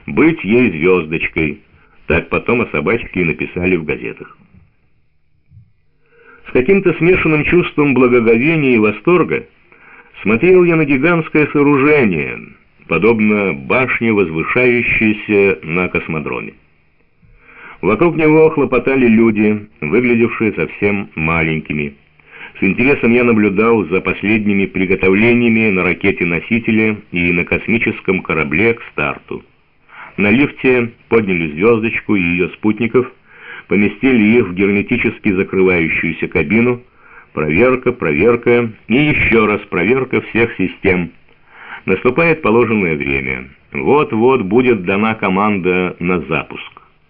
быть ей звездочкой. Так потом о собачке и написали в газетах. С каким-то смешанным чувством благоговения и восторга смотрел я на гигантское сооружение, подобно башне, возвышающейся на космодроме. Вокруг него хлопотали люди, выглядевшие совсем маленькими. С интересом я наблюдал за последними приготовлениями на ракете-носителе и на космическом корабле к старту. На лифте подняли звездочку и ее спутников, поместили их в герметически закрывающуюся кабину. Проверка, проверка и еще раз проверка всех систем. Наступает положенное время. Вот-вот будет дана команда на запуск.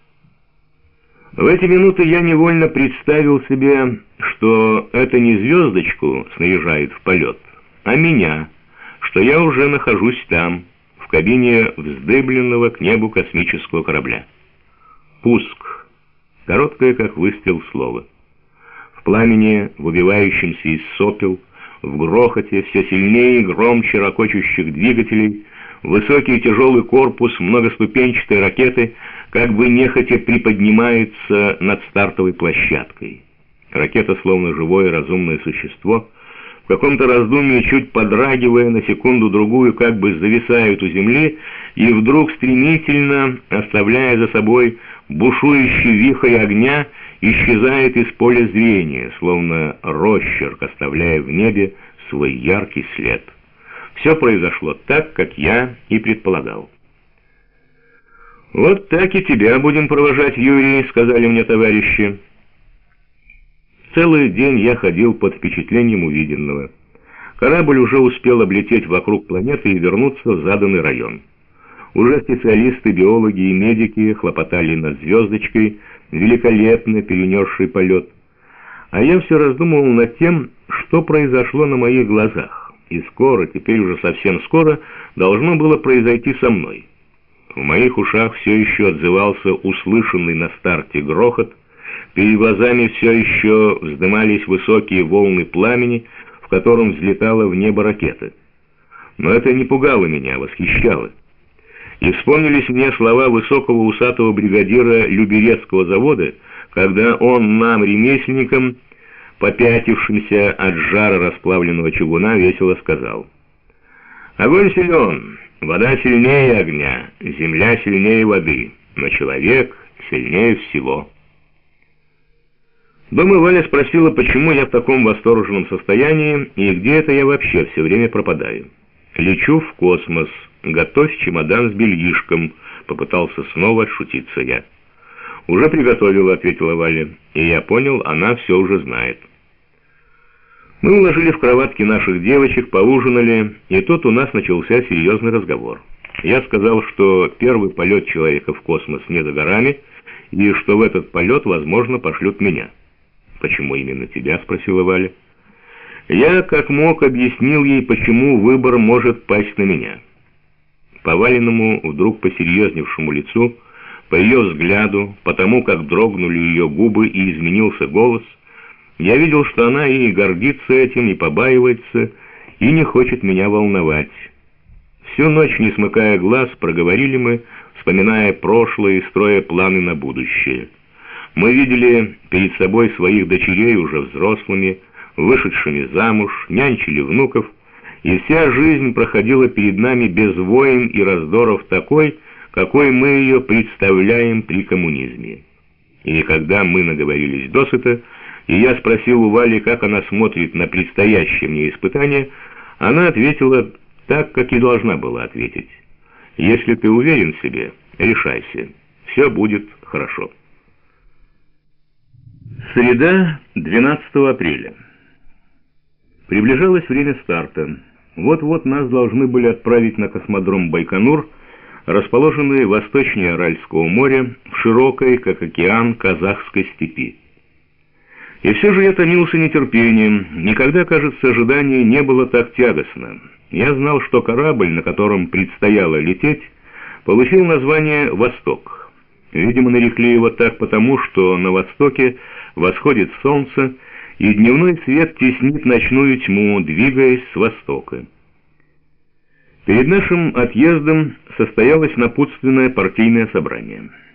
В эти минуты я невольно представил себе, что это не звездочку снаряжает в полет, а меня, что я уже нахожусь там, в кабине вздыбленного к небу космического корабля. Пуск. Короткое, как выстрел, слово. В пламени, выбивающемся из сопел, в грохоте все сильнее и громче рокочущих двигателей, высокий тяжелый корпус многоступенчатой ракеты как бы нехотя приподнимается над стартовой площадкой. Ракета, словно живое разумное существо, в каком-то раздумье, чуть подрагивая на секунду-другую, как бы зависает у земли и вдруг стремительно, оставляя за собой бушующий вихрь огня, исчезает из поля зрения, словно росчерк, оставляя в небе свой яркий след. Все произошло так, как я и предполагал. «Вот так и тебя будем провожать, Юрий», — сказали мне товарищи. Целый день я ходил под впечатлением увиденного. Корабль уже успел облететь вокруг планеты и вернуться в заданный район. Уже специалисты, биологи и медики хлопотали над звездочкой, великолепно перенесший полет. А я все раздумывал над тем, что произошло на моих глазах. И скоро, теперь уже совсем скоро, должно было произойти со мной. В моих ушах все еще отзывался услышанный на старте грохот, перед глазами все еще вздымались высокие волны пламени, в котором взлетала в небо ракета. Но это не пугало меня, а восхищало. И вспомнились мне слова высокого усатого бригадира Люберецкого завода, когда он нам, ремесленникам, попятившимся от жара расплавленного чугуна, весело сказал: «Огонь силен, вода сильнее огня, земля сильнее воды, но человек сильнее всего». Дома Валя спросила, почему я в таком восторженном состоянии и где это я вообще все время пропадаю. «Лечу в космос, готовь чемодан с бельишком», — попытался снова отшутиться я. «Уже приготовила», — ответила Валя, и я понял, она все уже знает. Мы уложили в кроватки наших девочек, поужинали, и тут у нас начался серьезный разговор. Я сказал, что первый полет человека в космос не за горами, и что в этот полет, возможно, пошлют меня. «Почему именно тебя?» — спросила Валя. Я, как мог, объяснил ей, почему выбор может пасть на меня. По Валиному, вдруг посерьезневшему лицу, по ее взгляду, по тому, как дрогнули ее губы и изменился голос, я видел, что она и гордится этим, и побаивается, и не хочет меня волновать. Всю ночь, не смыкая глаз, проговорили мы, вспоминая прошлое и строя планы на будущее. Мы видели перед собой своих дочерей уже взрослыми, вышедшими замуж, нянчили внуков, и вся жизнь проходила перед нами без войн и раздоров такой, какой мы ее представляем при коммунизме. И когда мы наговорились досыта, и я спросил у Вали, как она смотрит на предстоящее мне испытание, она ответила так, как и должна была ответить: «Если ты уверен в себе, решайся, все будет хорошо». Среда, 12 апреля. Приближалось время старта. Вот-вот нас должны были отправить на космодром Байконур, расположенный восточнее Аральского моря, в широкой, как океан, казахской степи. И все же я томился нетерпением. Никогда, кажется, ожидание не было так тягостно. Я знал, что корабль, на котором предстояло лететь, получил название «Восток». Видимо, нарекли его так потому, что на востоке восходит солнце, и дневной свет теснит ночную тьму, двигаясь с востока. Перед нашим отъездом состоялось напутственное партийное собрание.